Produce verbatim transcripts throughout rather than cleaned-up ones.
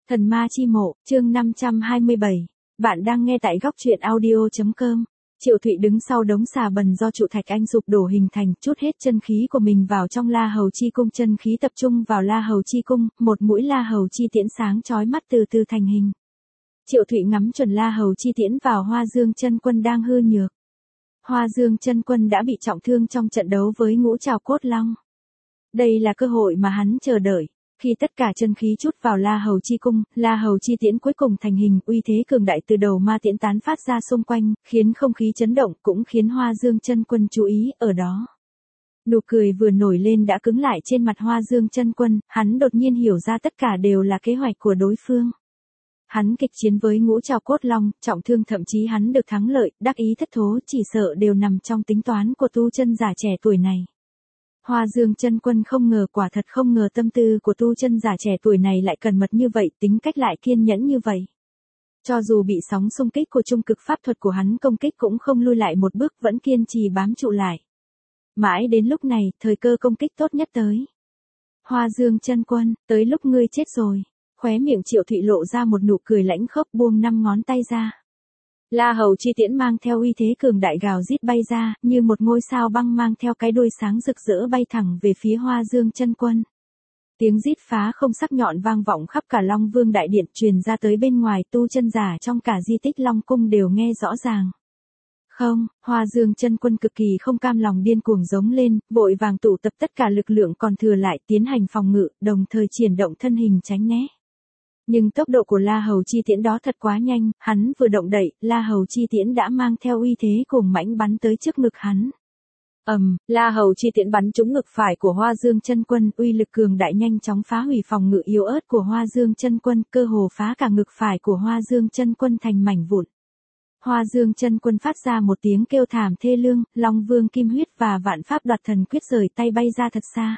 Thần ma chi mộ, chương năm trăm hai mươi bảy. Bạn đang nghe tại góc truyện audio chấm com. Triệu Thụy đứng sau đống xà bần do trụ thạch anh sụp đổ hình thành, trút hết chân khí của mình vào trong La Hầu Chi Cung, chân khí tập trung vào La Hầu Chi Cung, một mũi La Hầu Chi tiễn sáng chói mắt từ từ thành hình. Triệu Thụy ngắm chuẩn La Hầu Chi tiễn vào Hoa Dương Chân Quân đang hư nhược. Hoa Dương Chân Quân đã bị trọng thương trong trận đấu với Ngũ Trảo Cốt Long. Đây là cơ hội mà hắn chờ đợi. Khi tất cả chân khí trút vào La Hầu Chi Cung, La Hầu Chi tiễn cuối cùng thành hình, uy thế cường đại từ đầu ma tiễn tán phát ra xung quanh, khiến không khí chấn động, cũng khiến Hoa Dương Chân Quân chú ý ở đó. Nụ cười vừa nổi lên đã cứng lại trên mặt Hoa Dương Chân Quân, hắn đột nhiên hiểu ra tất cả đều là kế hoạch của đối phương. Hắn kịch chiến với Ngũ Trảo Cốt Long, trọng thương, thậm chí hắn được thắng lợi, đắc ý thất thố, chỉ sợ đều nằm trong tính toán của tu chân giả trẻ tuổi này. Hoa Dương Chân Quân không ngờ, quả thật không ngờ tâm tư của tu chân giả trẻ tuổi này lại cẩn mật như vậy, tính cách lại kiên nhẫn như vậy. Cho dù bị sóng xung kích của trung cực pháp thuật của hắn công kích cũng không lui lại một bước, vẫn kiên trì bám trụ lại. Mãi đến lúc này, thời cơ công kích tốt nhất tới. Hoa Dương Chân Quân, tới lúc ngươi chết rồi. Khóe miệng Triệu Thụy lộ ra một nụ cười lãnh khốc, buông năm ngón tay ra. La Hầu Chi tiễn mang theo uy thế cường đại gào rít bay ra, như một ngôi sao băng mang theo cái đuôi sáng rực rỡ bay thẳng về phía Hoa Dương Chân Quân. Tiếng rít phá không sắc nhọn vang vọng khắp cả Long Vương đại điện, truyền ra tới bên ngoài, tu chân giả trong cả di tích Long cung đều nghe rõ ràng. Không, Hoa Dương Chân Quân cực kỳ không cam lòng, điên cuồng giống lên, vội vàng tụ tập tất cả lực lượng còn thừa lại, tiến hành phòng ngự, đồng thời triển động thân hình tránh né. Nhưng tốc độ của La Hầu Chi tiễn đó thật quá nhanh, hắn vừa động đậy, La Hầu Chi tiễn đã mang theo uy thế cuồng mãnh bắn tới trước ngực hắn. Ầm, um, La Hầu Chi tiễn bắn trúng ngực phải của Hoa Dương Chân Quân, uy lực cường đại nhanh chóng phá hủy phòng ngự yếu ớt của Hoa Dương Chân Quân, cơ hồ phá cả ngực phải của Hoa Dương Chân Quân thành mảnh vụn. Hoa Dương Chân Quân phát ra một tiếng kêu thảm thê lương, Long Vương Kim Huyết và Vạn Pháp Đoạt Thần Quyết rời tay bay ra thật xa.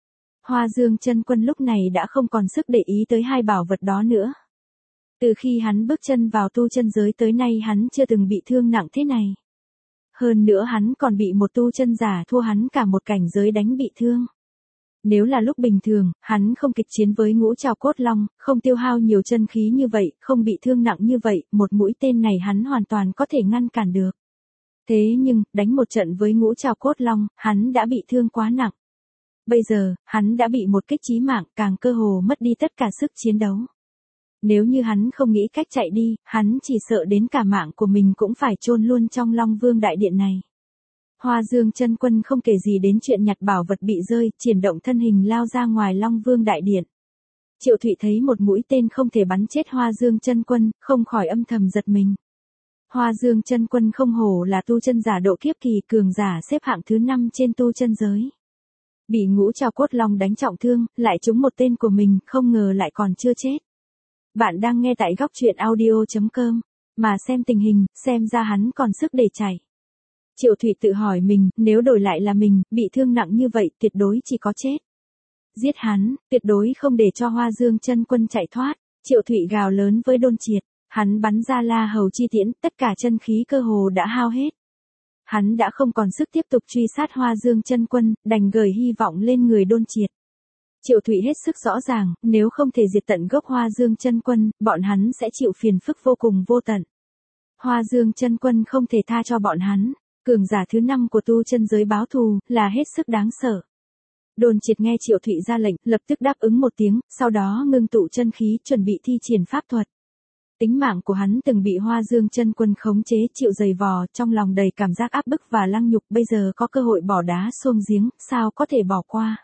Hoa Dương Chân Quân lúc này đã không còn sức để ý tới hai bảo vật đó nữa. Từ khi hắn bước chân vào tu chân giới tới nay hắn chưa từng bị thương nặng thế này. Hơn nữa hắn còn bị một tu chân giả thua hắn cả một cảnh giới đánh bị thương. Nếu là lúc bình thường, hắn không kịch chiến với Ngũ Trảo Cốt Long, không tiêu hao nhiều chân khí như vậy, không bị thương nặng như vậy, một mũi tên này hắn hoàn toàn có thể ngăn cản được. Thế nhưng, đánh một trận với Ngũ Trảo Cốt Long, hắn đã bị thương quá nặng. Bây giờ, hắn đã bị một kích chí mạng, càng cơ hồ mất đi tất cả sức chiến đấu. Nếu như hắn không nghĩ cách chạy đi, hắn chỉ sợ đến cả mạng của mình cũng phải chôn luôn trong Long Vương đại điện này. Hoa Dương Chân Quân không kể gì đến chuyện nhặt bảo vật bị rơi, triển động thân hình lao ra ngoài Long Vương đại điện. Triệu Thụy thấy một mũi tên không thể bắn chết Hoa Dương Chân Quân, không khỏi âm thầm giật mình. Hoa Dương Chân Quân không hổ là tu chân giả độ kiếp kỳ, cường giả xếp hạng thứ năm trên tu chân giới. Bị Ngũ Trảo Cốt Long đánh trọng thương, lại trúng một tên của mình, không ngờ lại còn chưa chết. Bạn đang nghe tại góc truyện audio chấm com, mà xem tình hình, xem ra hắn còn sức để chạy. Triệu Thụy tự hỏi mình, nếu đổi lại là mình, bị thương nặng như vậy, tuyệt đối chỉ có chết. Giết hắn, tuyệt đối không để cho Hoa Dương Chân Quân chạy thoát. Triệu Thụy gào lớn với Đôn Triệt, hắn bắn ra La Hầu Chi tiễn, tất cả chân khí cơ hồ đã hao hết. Hắn đã không còn sức tiếp tục truy sát Hoa Dương Chân Quân, đành gửi hy vọng lên người Đôn Triệt. Triệu Thụy hết sức rõ ràng, nếu không thể diệt tận gốc Hoa Dương Chân Quân, bọn hắn sẽ chịu phiền phức vô cùng vô tận. Hoa Dương Chân Quân không thể tha cho bọn hắn, cường giả thứ năm của tu chân giới báo thù, là hết sức đáng sợ. Đôn Triệt nghe Triệu Thụy ra lệnh, lập tức đáp ứng một tiếng, sau đó ngưng tụ chân khí, chuẩn bị thi triển pháp thuật. Tính mạng của hắn từng bị Hoa Dương Chân Quân khống chế, chịu giày vò, trong lòng đầy cảm giác áp bức và lăng nhục, bây giờ có cơ hội bỏ đá xuông giếng, sao có thể bỏ qua.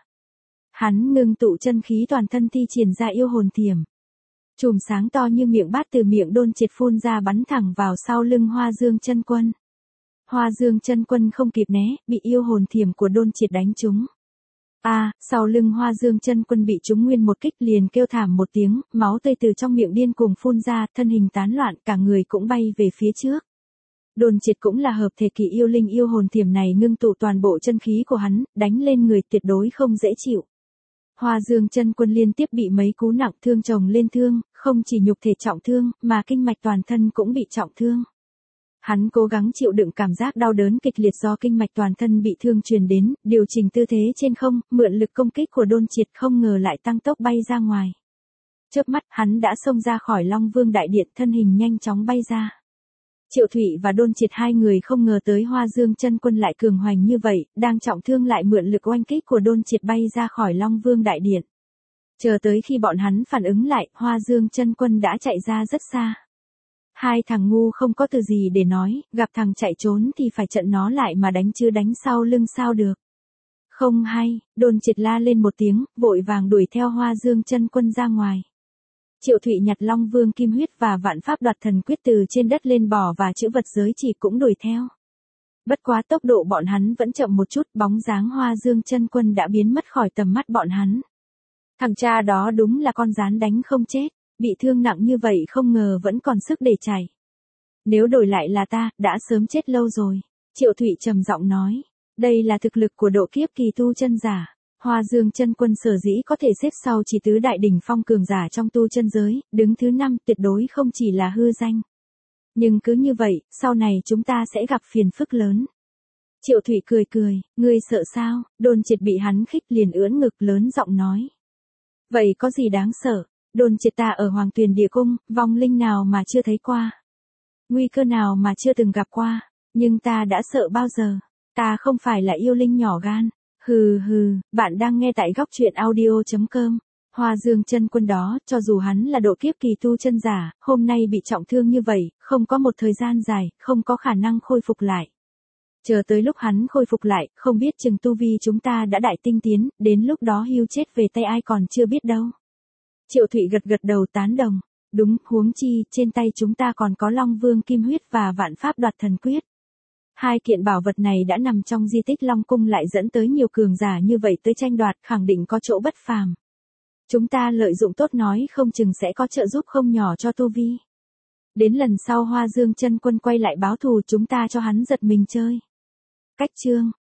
Hắn ngưng tụ chân khí toàn thân thi triển ra yêu hồn thiểm. Chùm sáng to như miệng bát từ miệng Đôn Triệt phun ra bắn thẳng vào sau lưng Hoa Dương Chân Quân. Hoa Dương Chân Quân không kịp né, bị yêu hồn thiểm của Đôn Triệt đánh trúng. A, à, sau lưng Hoa Dương Chân Quân bị trúng nguyên một kích, liền kêu thảm một tiếng, máu tươi từ trong miệng điên cuồng phun ra, thân hình tán loạn, cả người cũng bay về phía trước. Đôn Triệt cũng là hợp thể kỳ yêu linh, yêu hồn thiểm này ngưng tụ toàn bộ chân khí của hắn, đánh lên người tuyệt đối không dễ chịu. Hoa Dương Chân Quân liên tiếp bị mấy cú nặng thương chồng lên thương, không chỉ nhục thể trọng thương, mà kinh mạch toàn thân cũng bị trọng thương. Hắn cố gắng chịu đựng cảm giác đau đớn kịch liệt do kinh mạch toàn thân bị thương truyền đến, điều chỉnh tư thế trên không, mượn lực công kích của Đôn Triệt, không ngờ lại tăng tốc bay ra ngoài. Chớp mắt, hắn đã xông ra khỏi Long Vương đại điện, thân hình nhanh chóng bay ra. Triệu Thụy và Đôn Triệt hai người không ngờ tới Hoa Dương Chân Quân lại cường hoành như vậy, đang trọng thương lại mượn lực oanh kích của Đôn Triệt bay ra khỏi Long Vương đại điện. Chờ tới khi bọn hắn phản ứng lại, Hoa Dương Chân Quân đã chạy ra rất xa. Hai thằng ngu không có từ gì để nói, gặp thằng chạy trốn thì phải chặn nó lại mà đánh chứ đánh sau lưng sao được. Không hay, Đôn Triệt la lên một tiếng, vội vàng đuổi theo Hoa Dương Chân Quân ra ngoài. Triệu Thụy nhặt Long Vương Kim Huyết và Vạn Pháp Đoạt Thần Quyết từ trên đất lên bò và chữ vật giới chỉ cũng đuổi theo. Bất quá tốc độ bọn hắn vẫn chậm một chút, bóng dáng Hoa Dương Chân Quân đã biến mất khỏi tầm mắt bọn hắn. Thằng cha đó đúng là con rán đánh không chết, bị thương nặng như vậy không ngờ vẫn còn sức để chạy. Nếu đổi lại là ta, đã sớm chết lâu rồi. Triệu Thụy trầm giọng nói, đây là thực lực của độ kiếp kỳ tu chân giả. Hoa Dương Chân Quân sở dĩ có thể xếp sau chỉ tứ đại đỉnh phong cường giả trong tu chân giới, đứng thứ năm tuyệt đối không chỉ là hư danh. Nhưng cứ như vậy, sau này chúng ta sẽ gặp phiền phức lớn. Triệu Thụy cười cười, ngươi sợ sao? Đôn Triệt bị hắn khích liền ưỡn ngực lớn giọng nói. Vậy có gì đáng sợ? Đôn Triệt, ta ở Hoàng Tuyền Địa Cung, vong linh nào mà chưa thấy qua? Nguy cơ nào mà chưa từng gặp qua? Nhưng ta đã sợ bao giờ? Ta không phải là yêu linh nhỏ gan. Hừ hừ, bạn đang nghe tại góc truyện audio chấm com. Hoa Dương Chân Quân đó, cho dù hắn là độ kiếp kỳ tu chân giả, hôm nay bị trọng thương như vậy, không có một thời gian dài, không có khả năng khôi phục lại. Chờ tới lúc hắn khôi phục lại, không biết chừng tu vi chúng ta đã đại tinh tiến, đến lúc đó hưu chết về tay ai còn chưa biết đâu. Triệu Thụy gật gật đầu tán đồng. Đúng, huống chi, trên tay chúng ta còn có Long Vương Kim Huyết và Vạn Pháp Đoạt Thần Quyết. Hai kiện bảo vật này đã nằm trong di tích Long Cung lại dẫn tới nhiều cường giả như vậy tới tranh đoạt, khẳng định có chỗ bất phàm. Chúng ta lợi dụng tốt nói không chừng sẽ có trợ giúp không nhỏ cho tu vi. Đến lần sau Hoa Dương Chân Quân quay lại báo thù chúng ta cho hắn giật mình chơi. Cách chương